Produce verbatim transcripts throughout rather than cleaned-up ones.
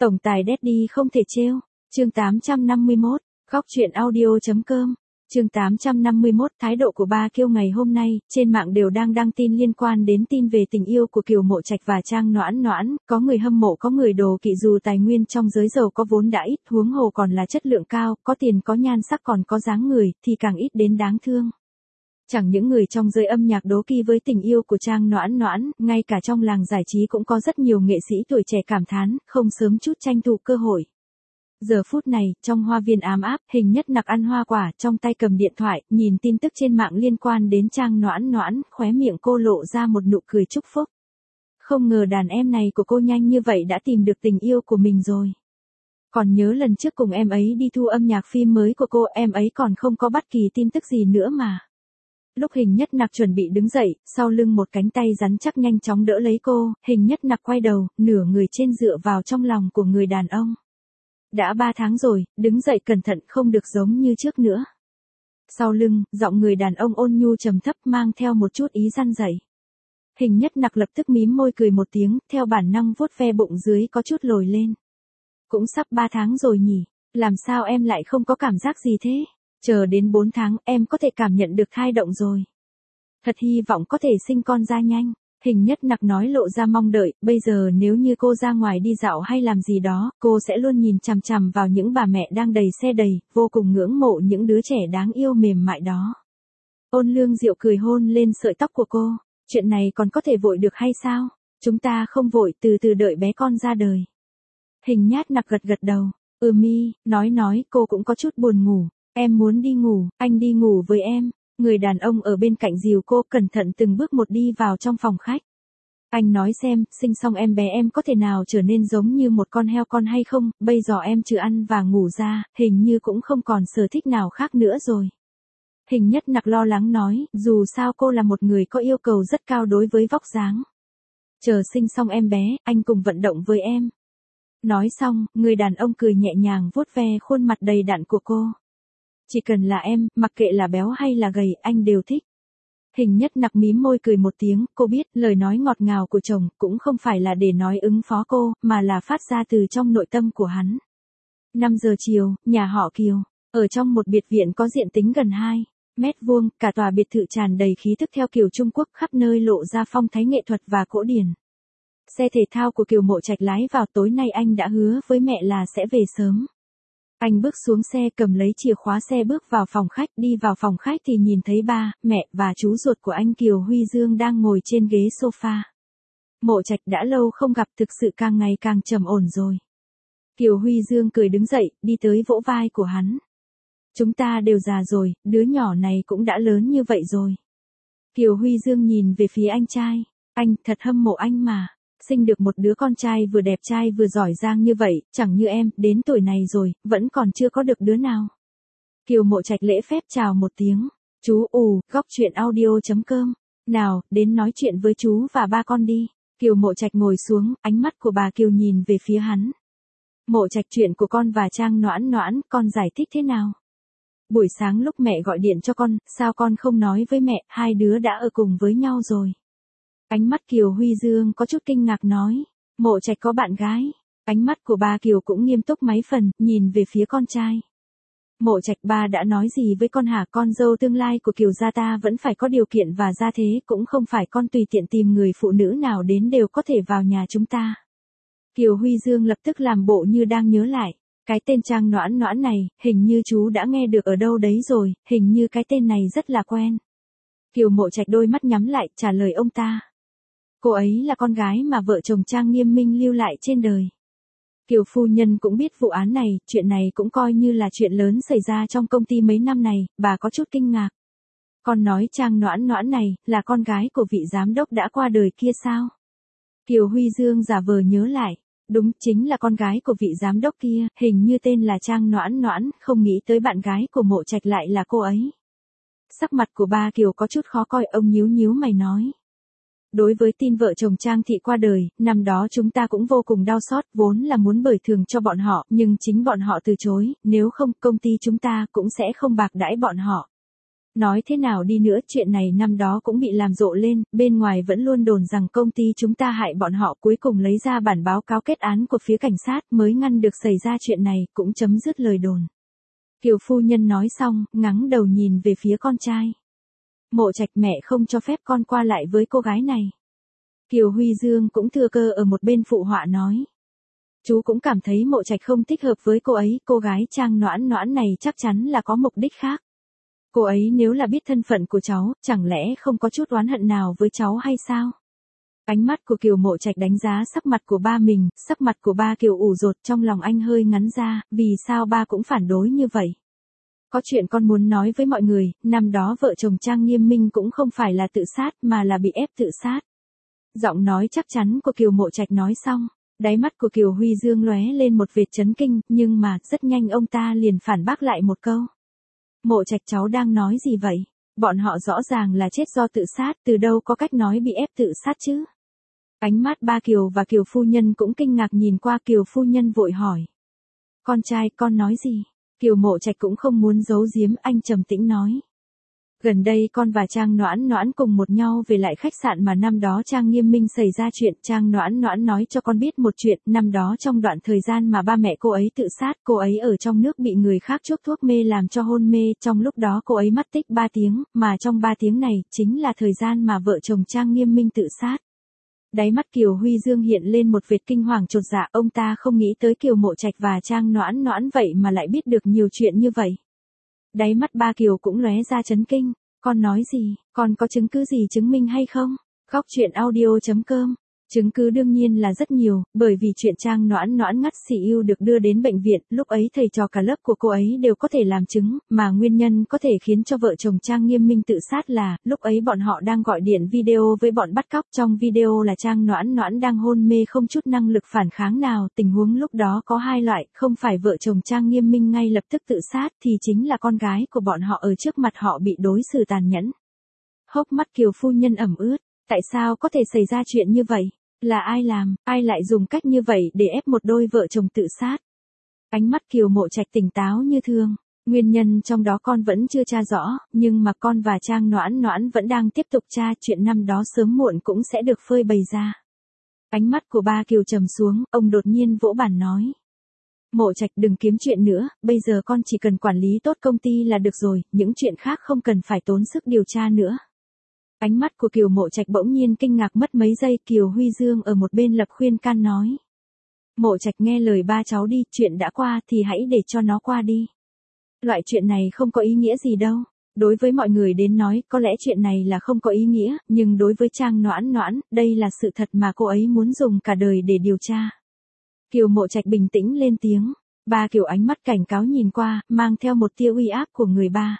Tổng tài Daddy không thể trêu. Chương tám trăm năm mươi mốt, góc truyện audio.com. Chương tám trăm năm mươi mốt, thái độ của Ba Kiêu ngày hôm nay, trên mạng đều đang đăng tin liên quan đến tin về tình yêu của Kiều Mộ Trạch và Trang Noãn Noãn, có người hâm mộ có người đố kỵ, dù tài nguyên trong giới giàu có vốn đã ít, huống hồ còn là chất lượng cao, có tiền có nhan sắc còn có dáng người, thì càng ít đến đáng thương. Chẳng những người trong giới âm nhạc đố kỵ với tình yêu của Trang Noãn Noãn, ngay cả trong làng giải trí cũng có rất nhiều nghệ sĩ tuổi trẻ cảm thán, không sớm chút tranh thủ cơ hội. Giờ phút này, trong hoa viên ám áp, Hình Nhất Nặc ăn hoa quả, trong tay cầm điện thoại, nhìn tin tức trên mạng liên quan đến Trang Noãn Noãn, khóe miệng cô lộ ra một nụ cười chúc phúc. Không ngờ đàn em này của cô nhanh như vậy đã tìm được tình yêu của mình rồi. Còn nhớ lần trước cùng em ấy đi thu âm nhạc phim mới của cô, em ấy còn không có bất kỳ tin tức gì nữa mà. Lúc Hình Nhất Nặc chuẩn bị đứng dậy, sau lưng một cánh tay rắn chắc nhanh chóng đỡ lấy cô, Hình Nhất Nặc quay đầu, nửa người trên dựa vào trong lòng của người đàn ông. Đã ba tháng rồi, đứng dậy cẩn thận, không được giống như trước nữa. Sau lưng, giọng người đàn ông ôn nhu trầm thấp mang theo một chút ý răn dạy. Hình Nhất Nặc lập tức mím môi cười một tiếng, theo bản năng vuốt ve bụng dưới có chút lồi lên. Cũng sắp ba tháng rồi nhỉ, làm sao em lại không có cảm giác gì thế? Chờ đến bốn tháng em có thể cảm nhận được thai động rồi. Thật hy vọng có thể sinh con ra nhanh. Hình Nhất Nặc nói lộ ra mong đợi, bây giờ nếu như cô ra ngoài đi dạo hay làm gì đó, cô sẽ luôn nhìn chằm chằm vào những bà mẹ đang đầy xe đầy, vô cùng ngưỡng mộ những đứa trẻ đáng yêu mềm mại đó. Ôn Lương Diệu cười hôn lên sợi tóc của cô, chuyện này còn có thể vội được hay sao? Chúng ta không vội, từ từ đợi bé con ra đời. Hình Nhất Nặc gật gật đầu, ừ mi, nói nói, cô cũng có chút buồn ngủ, em muốn đi ngủ, anh đi ngủ với em. Người đàn ông ở bên cạnh dìu cô cẩn thận từng bước một đi vào trong phòng khách. Anh nói xem, sinh xong em bé em có thể nào trở nên giống như một con heo con hay không, bây giờ em trừ ăn và ngủ ra, hình như cũng không còn sở thích nào khác nữa rồi. Hình Nhất Nặc lo lắng nói, dù sao cô là một người có yêu cầu rất cao đối với vóc dáng. Chờ sinh xong em bé, anh cùng vận động với em. Nói xong, người đàn ông cười nhẹ nhàng vuốt ve khuôn mặt đầy đặn của cô. Chỉ cần là em, mặc kệ là béo hay là gầy, anh đều thích. Hình Nhất Nặc mím môi cười một tiếng, cô biết, lời nói ngọt ngào của chồng, cũng không phải là để nói ứng phó cô, mà là phát ra từ trong nội tâm của hắn. năm giờ chiều, nhà họ Kiều, ở trong một biệt viện có diện tích gần hai mét vuông, cả tòa biệt thự tràn đầy khí thức theo kiểu Trung Quốc, khắp nơi lộ ra phong thái nghệ thuật và cổ điển. Xe thể thao của Kiều Mộ Trạch lái vào, tối nay anh đã hứa với mẹ là sẽ về sớm. Anh bước xuống xe, cầm lấy chìa khóa xe bước vào phòng khách, đi vào phòng khách thì nhìn thấy ba, mẹ và chú ruột của anh Kiều Huy Dương đang ngồi trên ghế sofa. Mộ Trạch đã lâu không gặp, thực sự càng ngày càng trầm ổn rồi. Kiều Huy Dương cười đứng dậy, đi tới vỗ vai của hắn. Chúng ta đều già rồi, đứa nhỏ này cũng đã lớn như vậy rồi. Kiều Huy Dương nhìn về phía anh trai, anh thật hâm mộ anh mà. Sinh được một đứa con trai vừa đẹp trai vừa giỏi giang như vậy, chẳng như em, đến tuổi này rồi, vẫn còn chưa có được đứa nào. Kiều Mộ Trạch lễ phép chào một tiếng, chú ù, góc truyện audio.com, nào, đến nói chuyện với chú và ba con đi. Kiều Mộ Trạch ngồi xuống, ánh mắt của bà Kiều nhìn về phía hắn. Mộ Trạch, chuyện của con và Trang Noãn Noãn, con giải thích thế nào? Buổi sáng lúc mẹ gọi điện cho con, sao con không nói với mẹ, hai đứa đã ở cùng với nhau rồi. Ánh mắt Kiều Huy Dương có chút kinh ngạc nói, Mộ Trạch có bạn gái. Ánh mắt của ba Kiều cũng nghiêm túc mấy phần, nhìn về phía con trai. Mộ Trạch, ba đã nói gì với con hả? Con dâu tương lai của Kiều gia ta vẫn phải có điều kiện và gia thế, cũng không phải con tùy tiện tìm người phụ nữ nào đến đều có thể vào nhà chúng ta. Kiều Huy Dương lập tức làm bộ như đang nhớ lại, cái tên Trang Noãn Noãn này, hình như chú đã nghe được ở đâu đấy rồi, hình như cái tên này rất là quen. Kiều Mộ Trạch đôi mắt nhắm lại, trả lời ông ta. Cô ấy là con gái mà vợ chồng Trang Nghiêm Minh lưu lại trên đời. Kiều phu nhân cũng biết vụ án này, chuyện này cũng coi như là chuyện lớn xảy ra trong công ty mấy năm này, bà có chút kinh ngạc. Con nói Trang Noãn Noãn này, là con gái của vị giám đốc đã qua đời kia sao? Kiều Huy Dương giả vờ nhớ lại, đúng, chính là con gái của vị giám đốc kia, hình như tên là Trang Noãn Noãn, không nghĩ tới bạn gái của Mộ Trạch lại là cô ấy. Sắc mặt của ba Kiều có chút khó coi, ông nhíu nhíu mày nói. Đối với tin vợ chồng Trang Thị qua đời, năm đó chúng ta cũng vô cùng đau xót, vốn là muốn bồi thường cho bọn họ, nhưng chính bọn họ từ chối, nếu không công ty chúng ta cũng sẽ không bạc đãi bọn họ. Nói thế nào đi nữa chuyện này năm đó cũng bị làm rộ lên, bên ngoài vẫn luôn đồn rằng công ty chúng ta hại bọn họ, cuối cùng lấy ra bản báo cáo kết án của phía cảnh sát mới ngăn được xảy ra chuyện này, cũng chấm dứt lời đồn. Kiều phu nhân nói xong, ngắng đầu nhìn về phía con trai. Mộ Trạch, mẹ không cho phép con qua lại với cô gái này. Kiều Huy Dương cũng thừa cơ ở một bên phụ họa nói. Chú cũng cảm thấy Mộ Trạch không thích hợp với cô ấy, cô gái Trang Noãn Noãn này chắc chắn là có mục đích khác. Cô ấy nếu là biết thân phận của cháu, chẳng lẽ không có chút oán hận nào với cháu hay sao? Ánh mắt của Kiều Mộ Trạch đánh giá sắc mặt của ba mình, sắc mặt của ba Kiều ủ rột, trong lòng anh hơi ngắn ra, vì sao ba cũng phản đối như vậy? Có chuyện con muốn nói với mọi người, năm đó vợ chồng Trang Nghiêm Minh cũng không phải là tự sát mà là bị ép tự sát. Giọng nói chắc chắn của Kiều Mộ Trạch nói xong, đáy mắt của Kiều Huy Dương lóe lên một vệt chấn kinh, nhưng mà rất nhanh ông ta liền phản bác lại một câu. Mộ Trạch, cháu đang nói gì vậy? Bọn họ rõ ràng là chết do tự sát, từ đâu có cách nói bị ép tự sát chứ? Ánh mắt ba Kiều và Kiều phu nhân cũng kinh ngạc nhìn qua. Kiều phu nhân vội hỏi. Con trai, con nói gì? Kiều Mộ Trạch cũng không muốn giấu giếm, anh trầm tĩnh nói. Gần đây con và Trang Noãn Noãn cùng một nhau về lại khách sạn mà năm đó Trang Nghiêm Minh xảy ra chuyện. Trang Noãn Noãn nói cho con biết một chuyện, năm đó trong đoạn thời gian mà ba mẹ cô ấy tự sát, cô ấy ở trong nước bị người khác chuốc thuốc mê làm cho hôn mê, trong lúc đó cô ấy mất tích ba tiếng, mà trong ba tiếng này, chính là thời gian mà vợ chồng Trang Nghiêm Minh tự sát. Đáy mắt Kiều Huy Dương hiện lên một vệt kinh hoàng chột dạ, ông ta không nghĩ tới Kiều Mộ Trạch và Trang Noãn Noãn vậy mà lại biết được nhiều chuyện như vậy. Đáy mắt ba Kiều cũng lóe ra chấn kinh, con nói gì, con có chứng cứ gì chứng minh hay không? Khóc chuyện audio chấm com. Chứng cứ đương nhiên là rất nhiều, bởi vì chuyện Trang Noãn Noãn ngất xỉu yêu được đưa đến bệnh viện, lúc ấy thầy trò cả lớp của cô ấy đều có thể làm chứng, mà nguyên nhân có thể khiến cho vợ chồng Trang Nghiêm Minh tự sát là, lúc ấy bọn họ đang gọi điện video với bọn bắt cóc, trong video là Trang Noãn Noãn đang hôn mê không chút năng lực phản kháng nào, tình huống lúc đó có hai loại, không phải vợ chồng Trang Nghiêm Minh ngay lập tức tự sát thì chính là con gái của bọn họ ở trước mặt họ bị đối xử tàn nhẫn. Hốc mắt Kiều phu nhân ẩm ướt, tại sao có thể xảy ra chuyện như vậy? Là ai làm, ai lại dùng cách như vậy để ép một đôi vợ chồng tự sát? Ánh mắt Kiều Mộ Trạch tỉnh táo như thường. Nguyên nhân trong đó con vẫn chưa tra rõ, nhưng mà con và Trang Noãn Noãn vẫn đang tiếp tục tra, chuyện năm đó sớm muộn cũng sẽ được phơi bày ra. Ánh mắt của ba Kiều trầm xuống, ông đột nhiên vỗ bàn nói. Mộ Trạch, đừng kiếm chuyện nữa, bây giờ con chỉ cần quản lý tốt công ty là được rồi, những chuyện khác không cần phải tốn sức điều tra nữa. Ánh mắt của Kiều Mộ Trạch bỗng nhiên kinh ngạc mất mấy giây, Kiều Huy Dương ở một bên lập khuyên can nói. Mộ Trạch, nghe lời ba cháu đi, chuyện đã qua thì hãy để cho nó qua đi. Loại chuyện này không có ý nghĩa gì đâu. Đối với mọi người đến nói, có lẽ chuyện này là không có ý nghĩa, nhưng đối với Trang Noãn Noãn, đây là sự thật mà cô ấy muốn dùng cả đời để điều tra. Kiều Mộ Trạch bình tĩnh lên tiếng. Ba Kiều ánh mắt cảnh cáo nhìn qua, mang theo một tia uy áp của người ba.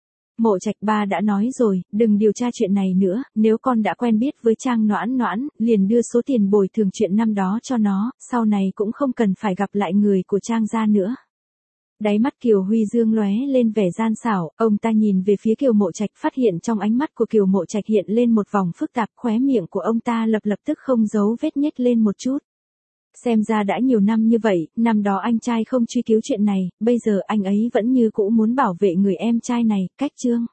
Mộ Trạch, ba đã nói rồi, đừng điều tra chuyện này nữa, nếu con đã quen biết với Trang Noãn Noãn, liền đưa số tiền bồi thường chuyện năm đó cho nó, sau này cũng không cần phải gặp lại người của Trang gia nữa. Đáy mắt Kiều Huy Dương lóe lên vẻ gian xảo, ông ta nhìn về phía Kiều Mộ Trạch, phát hiện trong ánh mắt của Kiều Mộ Trạch hiện lên một vòng phức tạp, khóe miệng của ông ta lập lập tức không giấu vết nhếch lên một chút. Xem ra đã nhiều năm như vậy, năm đó anh trai không truy cứu chuyện này, bây giờ anh ấy vẫn như cũ muốn bảo vệ người em trai này, cách chương.